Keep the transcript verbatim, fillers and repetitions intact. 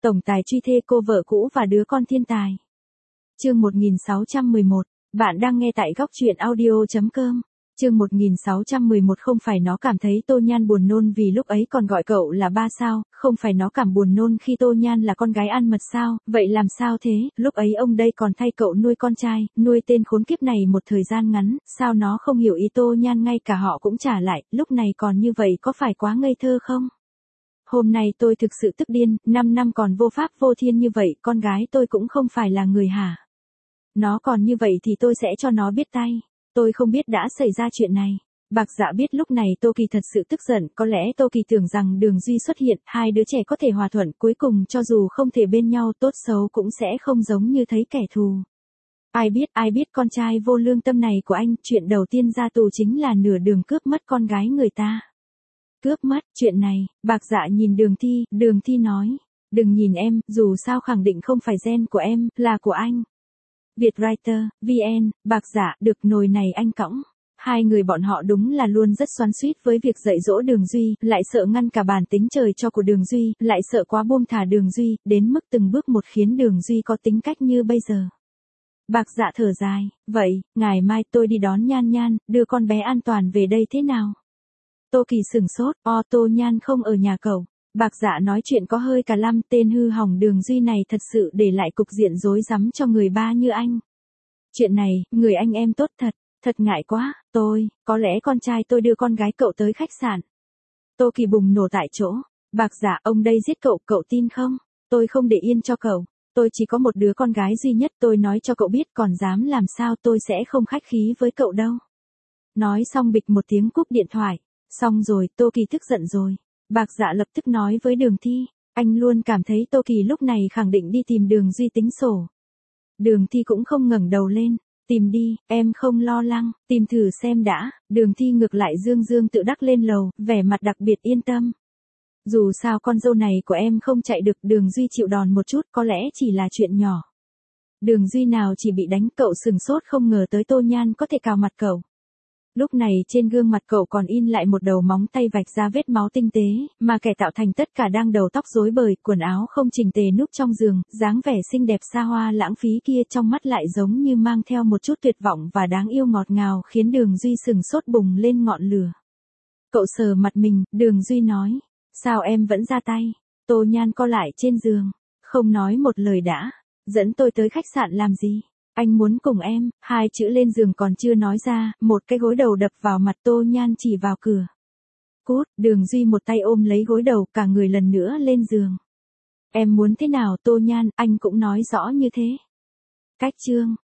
Tổng tài truy thê cô vợ cũ và đứa con thiên tài. Chương một nghìn sáu trăm mười một, bạn đang nghe tại góc truyện audio chấm com. Chương một nghìn sáu trăm mười một không phải nó cảm thấy Tô Nhan buồn nôn vì lúc ấy còn gọi cậu là ba sao, không phải nó cảm buồn nôn khi Tô Nhan là con gái ăn mật sao, vậy làm sao thế, lúc ấy ông đây còn thay cậu nuôi con trai, nuôi tên khốn kiếp này một thời gian ngắn, sao nó không hiểu ý Tô Nhan ngay cả họ cũng trả lại, lúc này còn như vậy có phải quá ngây thơ không? Hôm nay tôi thực sự tức điên, năm năm còn vô pháp vô thiên như vậy, con gái tôi cũng không phải là người hả? Nó còn như vậy thì tôi sẽ cho nó biết tay. Tôi không biết đã xảy ra chuyện này. Bạc Dạ biết lúc này Tô Kỳ thật sự tức giận, có lẽ Tô Kỳ tưởng rằng Đường Duy xuất hiện, hai đứa trẻ có thể hòa thuận, cuối cùng cho dù không thể bên nhau tốt xấu cũng sẽ không giống như thấy kẻ thù. Ai biết, ai biết con trai vô lương tâm này của anh, chuyện đầu tiên ra tù chính là nửa đường cướp mất con gái người ta. Cướp mất, chuyện này, Bạc Dạ nhìn Đường Thi, Đường Thi nói, đừng nhìn em, dù sao khẳng định không phải gen của em, là của anh. Vietwriter, vê en, Bạc Dạ, được nồi này anh cõng. Hai người bọn họ đúng là luôn rất xoắn xuýt với việc dạy dỗ Đường Duy, lại sợ ngăn cả bản tính trời cho của Đường Duy, lại sợ quá buông thả Đường Duy, đến mức từng bước một khiến Đường Duy có tính cách như bây giờ. Bạc Dạ thở dài, vậy, ngày mai tôi đi đón Nhan Nhan, đưa con bé an toàn về đây thế nào? Tô Kỳ sửng sốt, o Tô Nhan không ở nhà cậu. Bạc Dạ nói chuyện có hơi cả lăm, tên hư hỏng Đường Duy này thật sự để lại cục diện rối rắm cho người ba như anh. Chuyện này, người anh em tốt thật, thật ngại quá, tôi, có lẽ con trai tôi đưa con gái cậu tới khách sạn. Tô Kỳ bùng nổ tại chỗ, Bạc Dạ, ông đây giết cậu, cậu tin không? Tôi không để yên cho cậu, tôi chỉ có một đứa con gái duy nhất, tôi nói cho cậu biết, còn dám làm sao tôi sẽ không khách khí với cậu đâu. Nói xong bịch một tiếng cúp điện thoại, xong rồi, Tô Kỳ tức giận rồi. Bạc Dạ lập tức nói với Đường Thi, anh luôn cảm thấy Tô Kỳ lúc này khẳng định đi tìm Đường Duy tính sổ. Đường Thi cũng không ngẩng đầu lên, tìm đi, em không lo lắng, tìm thử xem đã. Đường Thi ngược lại dương dương tự đắc lên lầu, vẻ mặt đặc biệt yên tâm. Dù sao con dâu này của em không chạy được, Đường Duy chịu đòn một chút có lẽ chỉ là chuyện nhỏ. Đường Duy nào chỉ bị đánh, cậu sừng sốt không ngờ tới Tô Nhan có thể cào mặt cậu. Lúc này trên gương mặt cậu còn in lại một đầu móng tay vạch ra vết máu tinh tế, mà kẻ tạo thành tất cả đang đầu tóc rối bời, quần áo không chỉnh tề núp trong giường, dáng vẻ xinh đẹp xa hoa lãng phí kia trong mắt lại giống như mang theo một chút tuyệt vọng và đáng yêu ngọt ngào khiến Đường Duy sừng sốt bùng lên ngọn lửa. Cậu sờ mặt mình, Đường Duy nói, sao em vẫn ra tay? Tô Nhan co lại trên giường, không nói một lời đã, dẫn tôi tới khách sạn làm gì? Anh muốn cùng em, hai chữ lên giường còn chưa nói ra, một cái gối đầu đập vào mặt Tô Nhan chỉ vào cửa. Cút, Đường Duy một tay ôm lấy gối đầu, cả người lần nữa lên giường. Em muốn thế nào Tô Nhan, anh cũng nói rõ như thế. Cách chương.